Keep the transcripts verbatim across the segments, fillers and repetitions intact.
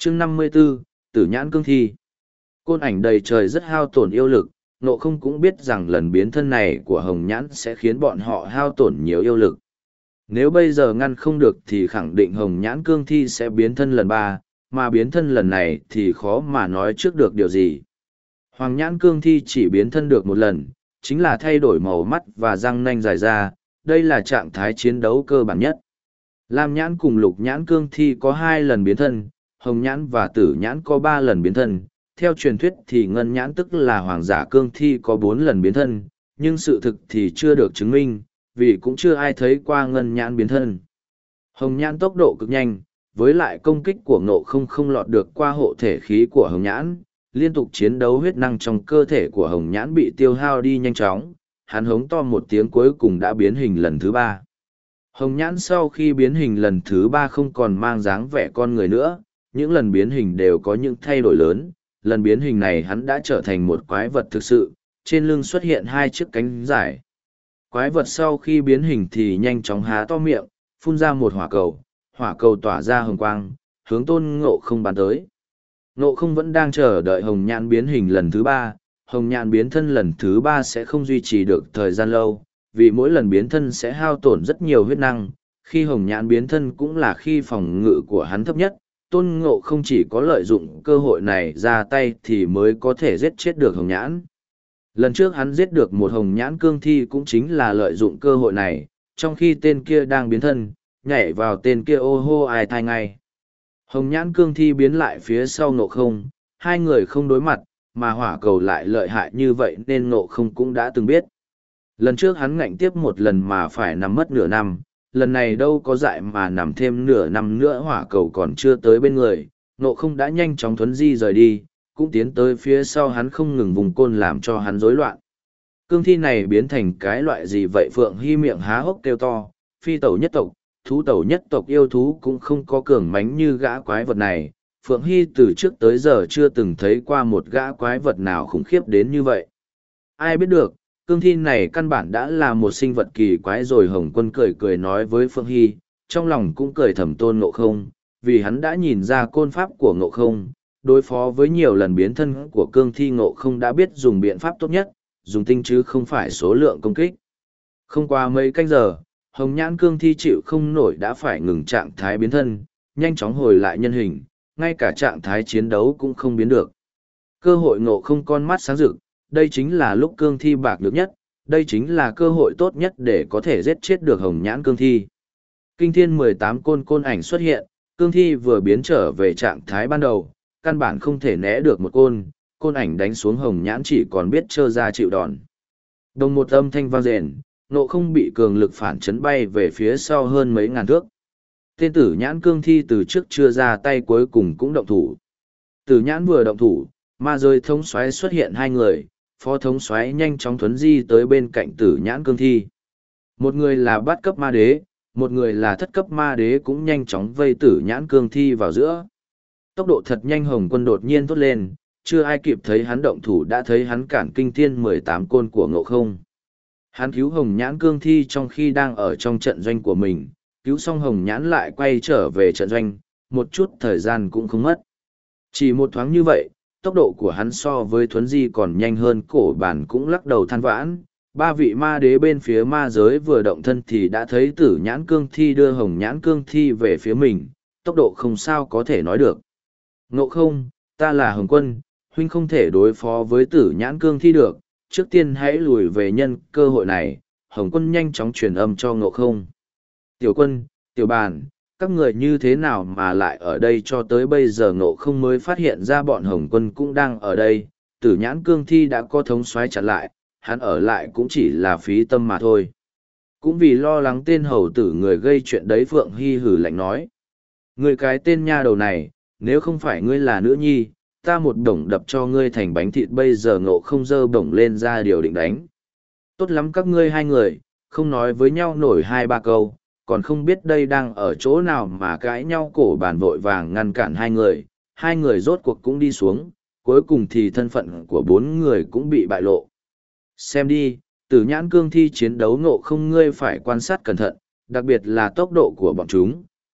chương năm mươi 54, Tử Nhãn Cương Thi. Côn ảnh đầy trời rất hao tổn yêu lực, Ngộ Không cũng biết rằng lần biến thân này của Hồng Nhãn sẽ khiến bọn họ hao tổn nhiều yêu lực. Nếu bây giờ ngăn không được thì khẳng định Hồng Nhãn Cương Thi sẽ biến thân lần ba, mà biến thân lần này thì khó mà nói trước được điều gì. Hoàng Nhãn Cương Thi chỉ biến thân được một lần, chính là thay đổi màu mắt và răng nanh dài ra, đây là trạng thái chiến đấu cơ bản nhất. Lam Nhãn cùng Lục Nhãn Cương Thi có hai lần biến thân, Hồng Nhãn và Tử Nhãn có ba lần biến thân. Theo truyền thuyết thì Ngân Nhãn tức là Hoàng giả Cương Thi có bốn lần biến thân, nhưng sự thực thì chưa được chứng minh, vì cũng chưa ai thấy qua Ngân Nhãn biến thân. Hồng Nhãn tốc độ cực nhanh, với lại công kích của Ngộ Không không lọt được qua hộ thể khí của Hồng Nhãn, liên tục chiến đấu huyết năng trong cơ thể của Hồng Nhãn bị tiêu hao đi nhanh chóng, hắn hống to một tiếng cuối cùng đã biến hình lần thứ ba. Hồng Nhãn sau khi biến hình lần thứ ba không còn mang dáng vẻ con người nữa, những lần biến hình đều có những thay đổi lớn. Lần biến hình này hắn đã trở thành một quái vật thực sự, trên lưng xuất hiện hai chiếc cánh dài. Quái vật sau khi biến hình thì nhanh chóng há to miệng, phun ra một hỏa cầu, hỏa cầu tỏa ra hồng quang, hướng Tôn Ngộ Không bắn tới. Ngộ Không vẫn đang chờ đợi Hồng Nhãn biến hình lần thứ ba, Hồng Nhãn biến thân lần thứ ba sẽ không duy trì được thời gian lâu, vì mỗi lần biến thân sẽ hao tổn rất nhiều huyết năng, khi Hồng Nhãn biến thân cũng là khi phòng ngự của hắn thấp nhất. Tôn Ngộ Không chỉ có lợi dụng cơ hội này ra tay thì mới có thể giết chết được Hồng Nhãn. Lần trước hắn giết được một Hồng Nhãn Cương Thi cũng chính là lợi dụng cơ hội này, trong khi tên kia đang biến thân, nhảy vào tên kia ô hô ai thai ngay. Hồng Nhãn Cương Thi biến lại phía sau Ngộ Không, hai người không đối mặt, mà hỏa cầu lại lợi hại như vậy nên Ngộ Không cũng đã từng biết. Lần trước hắn ngạnh tiếp một lần mà phải nằm mất nửa năm. Lần này đâu có dại mà nằm thêm nửa năm nữa hỏa cầu còn chưa tới bên người, Ngộ Không đã nhanh chóng thuấn di rời đi, cũng tiến tới phía sau hắn không ngừng vùng côn làm cho hắn rối loạn. Cương thi này biến thành cái loại gì vậy? Phượng Hy miệng há hốc kêu to, phi tẩu nhất tộc, thú tẩu nhất tộc yêu thú cũng không có cường mãnh như gã quái vật này. Phượng Hy từ trước tới giờ chưa từng thấy qua một gã quái vật nào khủng khiếp đến như vậy. Ai biết được, cương thi này căn bản đã là một sinh vật kỳ quái rồi. Hồng Quân cười cười nói với Phượng Hy, trong lòng cũng cười thầm Tôn Ngộ Không, vì hắn đã nhìn ra côn pháp của Ngộ Không, đối phó với nhiều lần biến thân của cương thi Ngộ Không đã biết dùng biện pháp tốt nhất, dùng tinh chứ không phải số lượng công kích. Không qua mấy canh giờ, Hồng Nhãn cương thi chịu không nổi đã phải ngừng trạng thái biến thân, nhanh chóng hồi lại nhân hình, ngay cả trạng thái chiến đấu cũng không biến được. Cơ hội Ngộ Không con mắt sáng rực, đây chính là lúc cương thi bạc được nhất, đây chính là cơ hội tốt nhất để có thể giết chết được Hồng Nhãn cương thi. Kinh thiên mười tám côn côn ảnh xuất hiện, cương thi vừa biến trở về trạng thái ban đầu, căn bản không thể né được một côn, côn ảnh đánh xuống Hồng Nhãn chỉ còn biết trơ ra chịu đòn. Đồng một âm thanh vang rền, Ngộ Không bị cường lực phản chấn bay về phía sau hơn mấy ngàn thước. Tên Tử Nhãn cương thi từ trước chưa ra tay cuối cùng cũng động thủ. Tử Nhãn vừa động thủ, ma giới thống soái xuất hiện hai người, phó thống soái nhanh chóng thuấn di tới bên cạnh Tử Nhãn cương thi. Một người là bát cấp ma đế, một người là thất cấp ma đế cũng nhanh chóng vây Tử Nhãn cương thi vào giữa. Tốc độ thật nhanh. Hồng Quân đột nhiên thốt lên, chưa ai kịp thấy hắn động thủ đã thấy hắn cản kinh thiên mười tám côn của Ngộ Không. Hắn cứu Hồng Nhãn cương thi trong khi đang ở trong trận doanh của mình, cứu xong Hồng Nhãn lại quay trở về trận doanh, một chút thời gian cũng không mất. Chỉ một thoáng như vậy, tốc độ của hắn so với thuấn di còn nhanh hơn. Cổ bản cũng lắc đầu than vãn, ba vị ma đế bên phía ma giới vừa động thân thì đã thấy Tử Nhãn cương thi đưa Hồng Nhãn cương thi về phía mình, tốc độ không sao có thể nói được. Ngộ Không, ta là Hồng Quân, huynh không thể đối phó với Tử Nhãn cương thi được, trước tiên hãy lùi về nhân cơ hội này. Hồng Quân nhanh chóng truyền âm cho Ngộ Không. Tiểu Quân, Tiểu Bàn, các người như thế nào mà lại ở đây? Cho tới bây giờ Ngộ Không mới phát hiện ra bọn Hồng Quân cũng đang ở đây. Tử Nhãn cương thi đã có thống soái chặn lại, hắn ở lại cũng chỉ là phí tâm mà thôi. Cũng vì lo lắng tên hầu tử người gây chuyện đấy, Phượng Hy hử lạnh nói. Người cái tên nha đầu này, nếu không phải ngươi là nữ nhi, ta một bổng đập cho ngươi thành bánh thịt. Bây giờ Ngộ Không giơ bổng lên ra điều định đánh. Tốt lắm, các ngươi hai người, không nói với nhau nổi hai ba câu, còn không biết đây đang ở chỗ nào mà cãi nhau. Cổ bản vội vàng ngăn cản hai người, hai người rốt cuộc cũng đi xuống, cuối cùng thì thân phận của bốn người cũng bị bại lộ. Xem đi, Tử Nhãn cương thi chiến đấu Ngộ Không ngươi phải quan sát cẩn thận, đặc biệt là tốc độ của bọn chúng,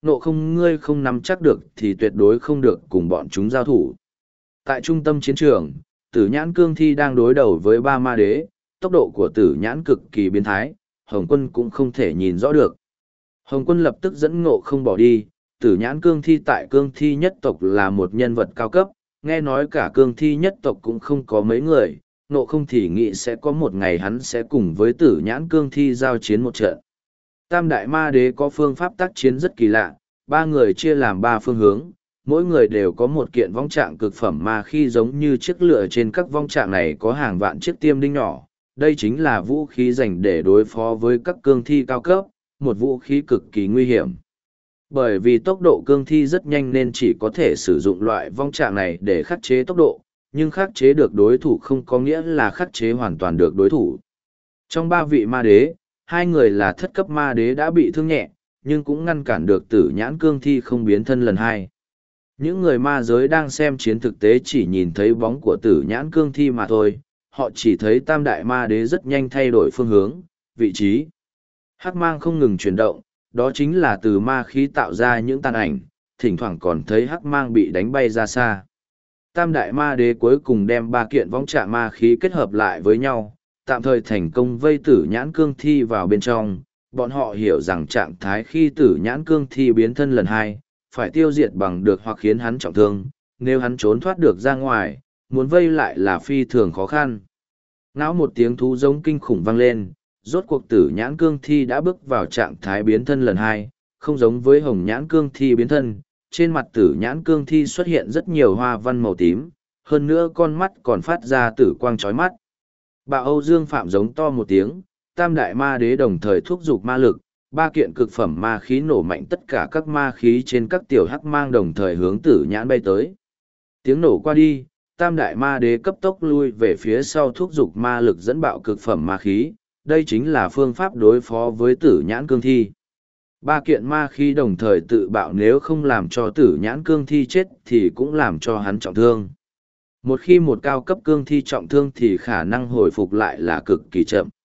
nộ không ngươi không nắm chắc được thì tuyệt đối không được cùng bọn chúng giao thủ. Tại trung tâm chiến trường, tử nhãn cương thi đang đối đầu với ba ma đế, tốc độ của tử nhãn cực kỳ biến thái, Hồng Quân cũng không thể nhìn rõ được. Hồng Quân lập tức dẫn ngộ không bỏ đi, tử nhãn cương thi tại cương thi nhất tộc là một nhân vật cao cấp, nghe nói cả cương thi nhất tộc cũng không có mấy người, ngộ không thì nghĩ sẽ có một ngày hắn sẽ cùng với tử nhãn cương thi giao chiến một trận. Tam đại ma đế có phương pháp tác chiến rất kỳ lạ, ba người chia làm ba phương hướng, mỗi người đều có một kiện vong trạng cực phẩm ma khí giống như chiếc lửa trên các vong trạng này có hàng vạn chiếc tiêm đinh nhỏ. Đây chính là vũ khí dành để đối phó với các cương thi cao cấp, một vũ khí cực kỳ nguy hiểm. Bởi vì tốc độ cương thi rất nhanh nên chỉ có thể sử dụng loại vong trạng này để khắc chế tốc độ, nhưng khắc chế được đối thủ không có nghĩa là khắc chế hoàn toàn được đối thủ. Trong ba vị ma đế, hai người là thất cấp ma đế đã bị thương nhẹ, nhưng cũng ngăn cản được tử nhãn cương thi không biến thân lần hai. Những người ma giới đang xem chiến thực tế chỉ nhìn thấy bóng của tử nhãn cương thi mà thôi, họ chỉ thấy tam đại ma đế rất nhanh thay đổi phương hướng, vị trí. Hắc mang không ngừng chuyển động, đó chính là từ ma khí tạo ra những tàn ảnh, thỉnh thoảng còn thấy hắc mang bị đánh bay ra xa. Tam đại ma đế cuối cùng đem ba kiện vong trạng ma khí kết hợp lại với nhau, tạm thời thành công vây tử nhãn cương thi vào bên trong. Bọn họ hiểu rằng trạng thái khi tử nhãn cương thi biến thân lần hai, phải tiêu diệt bằng được hoặc khiến hắn trọng thương, nếu hắn trốn thoát được ra ngoài, muốn vây lại là phi thường khó khăn. Ngáo một tiếng thú giống kinh khủng vang lên, rốt cuộc tử nhãn cương thi đã bước vào trạng thái biến thân lần hai, không giống với hồng nhãn cương thi biến thân, trên mặt tử nhãn cương thi xuất hiện rất nhiều hoa văn màu tím, hơn nữa con mắt còn phát ra tử quang chói mắt. Bạo Âu Dương Phạm giống to một tiếng, tam đại ma đế đồng thời thúc giục ma lực, ba kiện cực phẩm ma khí nổ mạnh tất cả các ma khí trên các tiểu hắc mang đồng thời hướng tử nhãn bay tới. Tiếng nổ qua đi, tam đại ma đế cấp tốc lui về phía sau thúc giục ma lực dẫn bạo cực phẩm ma khí, đây chính là phương pháp đối phó với tử nhãn cương thi. Ba kiện ma khí đồng thời tự bạo nếu không làm cho tử nhãn cương thi chết thì cũng làm cho hắn trọng thương. Một khi một cao cấp cương thi trọng thương thì khả năng hồi phục lại là cực kỳ chậm.